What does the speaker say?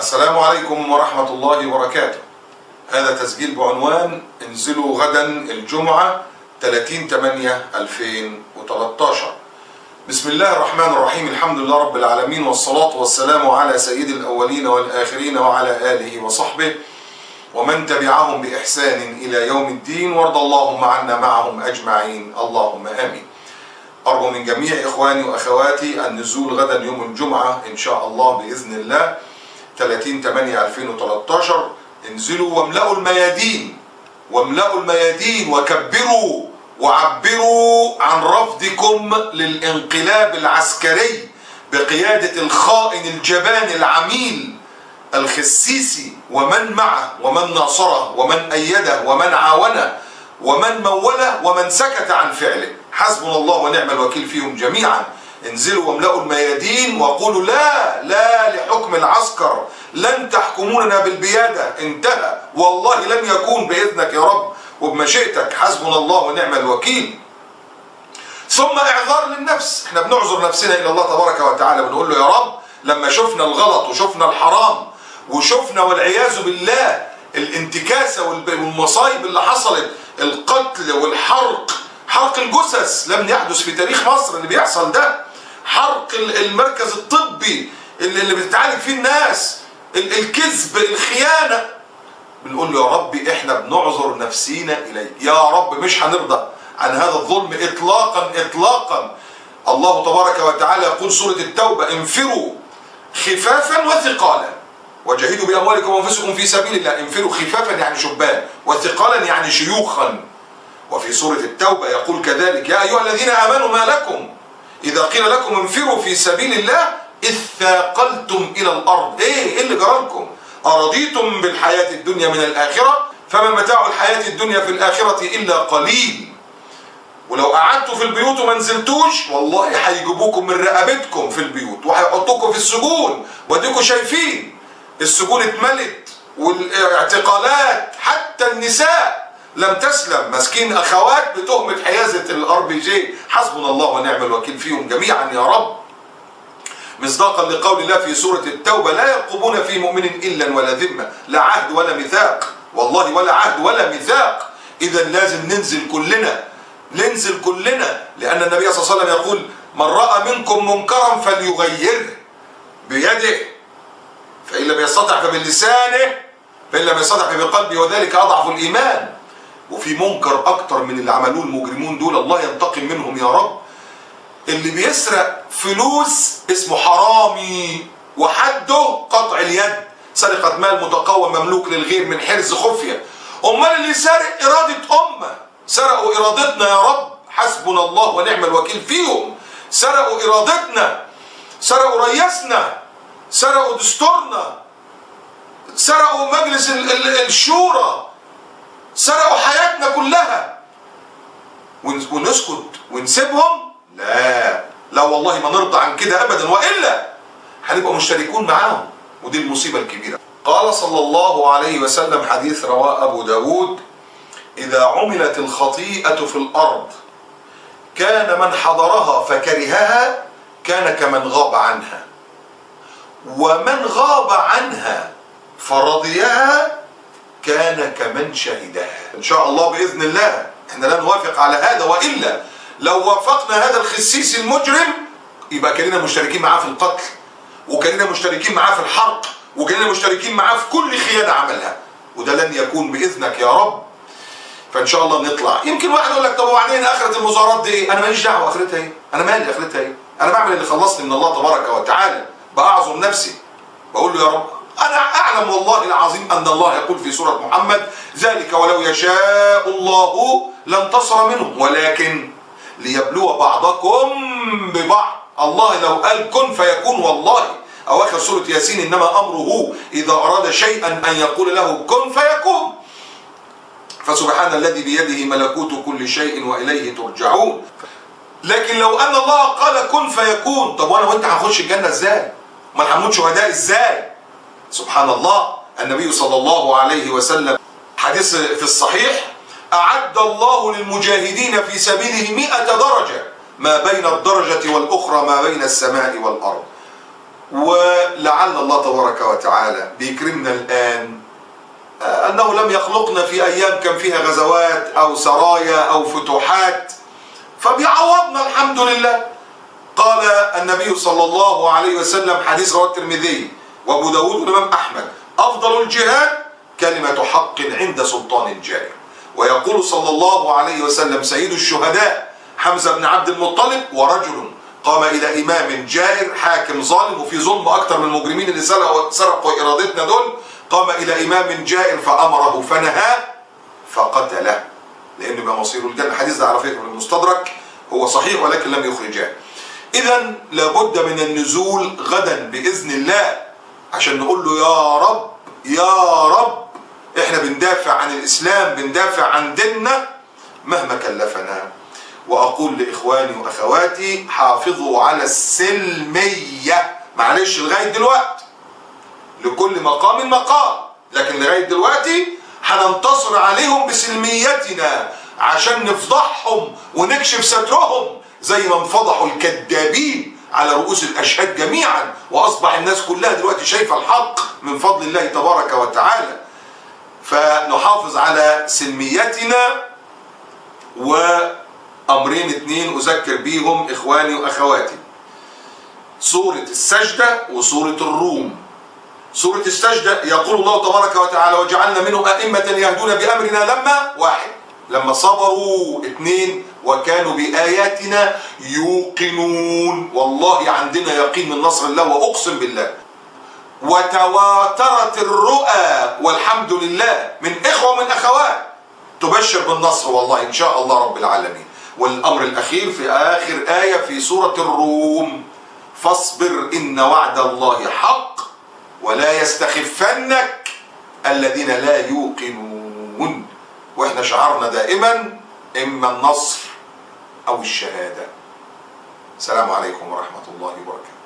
السلام عليكم ورحمة الله وبركاته. هذا تسجيل بعنوان انزلوا غدا الجمعة 30/8/2013. بسم الله الرحمن الرحيم. الحمد لله رب العالمين، والصلاة والسلام على سيد الأولين والآخرين وعلى آله وصحبه ومن تبعهم بإحسان إلى يوم الدين، وارض اللهم عنا معهم أجمعين، اللهم آمين. أرجو من جميع إخواني وأخواتي النزول غدا يوم الجمعة إن شاء الله بإذن الله 30/8/2013. انزلوا واملأوا الميادين وكبروا وعبروا عن رفضكم للانقلاب العسكري بقيادة الخائن الجبان العميل الخسيسي ومن معه ومن ناصره ومن أيده ومن عاونه ومن موله ومن سكت عن فعله. حسبنا الله ونعم الوكيل فيهم جميعا. انزلوا واملأوا الميادين وقولوا لا لحكم العسكر، لن تحكموننا بالبيادة، انتهى، والله لن يكون بإذنك يا رب وبمشيئتك. حسبنا الله ونعم الوكيل. ثم اعذار للنفس، احنا بنعذر نفسنا الى الله تبارك وتعالى، بنقول له يا رب لما شفنا الغلط وشفنا الحرام وشفنا والعياذ بالله الانتكاسة والمصايب اللي حصلت، القتل والحرق، حرق الجثث لم يحدث في تاريخ مصر اللي بيحصل ده، حرق المركز الطبي اللي بتتعالج فيه الناس، الكذب، الخيانة، بنقول له يا رب احنا بنعذر نفسينا اليك يا رب، مش هنرضى عن هذا الظلم اطلاقا. الله تبارك وتعالى يقول سورة التوبة: انفروا خفافا وثقالا وجاهدوا بأموالكم وأنفسكم في سبيل الله. انفروا خفافا يعني شبان، وثقالا يعني شيوخا. وفي سورة التوبة يقول كذلك: يا أيها الذين آمنوا ما لكم إذا قيل لكم انفروا في سبيل الله إذ ثاقلتم إلى الأرض. إيه اللي جرالكم؟ أرضيتم بالحياة الدنيا من الآخرة فما متاع الحياة الدنيا في الآخرة إلا قليل. ولو قعدتوا في البيوت وما نزلتوش والله هيجيبوكم من رقبتكم في البيوت وهيحطوكم في السجون، واديكم شايفين السجون اتملت والاعتقالات، حتى النساء لم تسلم، مسكين اخوات بتهمة حيازة الRPG. حسبنا الله ونعم الوكيل فيهم جميعا يا رب. مصداقا لقول الله في سورة التوبة: لا يرقبون في مؤمن إلا ولا ذمة، لا عهد ولا ميثاق، والله ولا عهد ولا ميثاق. إذا لازم ننزل كلنا، لأن النبي صلى الله عليه وسلم يقول: من رأى منكم منكرا فليغيره بيده، فإن لم يستطع فبلسانه، فإن لم يستطع فبقلبه، وذلك أضعف الإيمان. وفي منكر أكتر من اللي عملوه المجرمون دول، الله ينتقم منهم يا رب. اللي بيسرق فلوس اسمه حرامي، وحده قطع اليد، سرقة مال متقوم مملوك للغير من حرز خفية. أمال اللي سارق إرادة أمة، سرقوا إرادتنا يا رب. حسبنا الله ونعم الوكيل فيهم. سرقوا إرادتنا، سرقوا رئيسنا، سرقوا دستورنا، سرقوا مجلس الشورى، سرقوا حياتنا كلها، ونسكت ونسيبهم؟ لا والله ما نرضى عن كده أبدا، وإلا هنبقى مشتركون معاهم، ودي المصيبة الكبيرة. قال صلى الله عليه وسلم، حديث رواه أبو داود: إذا عملت الخطيئة في الأرض كان من حضرها فكرهها كان كمن غاب عنها، ومن غاب عنها فرضيها كان كمن شهدها. إن شاء الله بإذن الله احنا لا نوافق على هذا، وإلا لو وافقنا هذا الخسيس المجرم يبقى كلنا مشتركين معاه في القتل، وكلنا مشتركين معاه في الحرق، وكلنا مشتركين معاه في كل خيانة عملها، وده لن يكون بإذنك يا رب. فإن شاء الله نطلع. يمكن واحد يقول لك: طب وبعدين آخرة المظاهرات دي إيه؟ أنا ماليش دعوة، آخرتها إيه؟ أنا مالي آخرتها إيه؟ أنا بعمل اللي خلصني من الله تبارك وتعالى، بأعظم نفسي، بقول له يا رب أنا أعلم والله العظيم أن الله يقول في سورة محمد: ذلك ولو يشاء الله لانتصر منهم ولكن ليبلو بعضكم ببعض. الله لو قال كن فيكون والله. أواخر سورة ياسين: إنما أمره إذا أراد شيئا أن يقول له كن فيكون. فسبحان الذي بيده ملكوت كل شيء وإليه ترجعون. لكن لو أن الله قال كن فيكون، طب وأنا وأنت هنخش الجنة إزاي؟ ما هنموت شهداء إزاي؟ سبحان الله. النبي صلى الله عليه وسلم حديث في الصحيح: أعد الله للمجاهدين في سبيله 100 درجة، ما بين الدرجة والأخرى ما بين السماء والأرض. ولعل الله تبارك وتعالى بيكرمنا الآن، أنه لم يخلقنا في أيام كان فيها غزوات أو سرايا أو فتوحات، فبيعوضنا الحمد لله. قال النبي صلى الله عليه وسلم، حديث رواه الترمذي وأبو داود والإمام أحمد: أفضل الجهاد كلمة حق عند سلطان جائر. ويقول صلى الله عليه وسلم: سيد الشهداء حمزة بن عبد المطلب: ورجل قام إلى إمام جائر حاكم ظالم، وفي ظلم أكثر من المجرمين اللي سرقوا إرادتنا دول، قام إلى إمام جائر فأمره فنهاه فقتله، لأنه يبقى مصيره الجنة. الحديث ده على فكرة من المستدرك، هو صحيح ولكن لم يخرجاه. إذا لابد من النزول غدا بإذن الله عشان نقول له: يا رب يا رب، إحنا بندافع عن الإسلام، بندافع عن ديننا مهما كلفنا. وأقول لإخواني وأخواتي: حافظوا على السلمية. معلش لغاية دلوقتي لكل مقام مقام، لكن لغاية دلوقتي هننتصر عليهم بسلميتنا عشان نفضحهم ونكشف سترهم زي ما انفضحوا الكذابين على رؤوس الأشهاد جميعا، وأصبح الناس كلها دلوقتي شايفة الحق من فضل الله تبارك وتعالى. فنحافظ على سلميتنا. وأمرين اتنين أذكر بيهم إخواني وأخواتي: سورة السجدة وسورة الروم. سورة السجدة يقول الله تبارك وتعالى: وجعلنا منهم أئمة يهدون بأمرنا لما صبروا. 2 وكانوا بآياتنا يوقنون. والله عندنا يقين من نصر الله، وأقسم بالله. وتواترت الرؤى والحمد لله من إخوة ومن أخوات تبشر بالنصر والله إن شاء الله رب العالمين. والأمر الأخير في آخر آية في سورة الروم: فاصبر إن وعد الله حق ولا يستخفنك الذين لا يوقنون. واحنا شعارنا دائما: إما النصر أو الشهادة. السلام عليكم ورحمة الله وبركاته.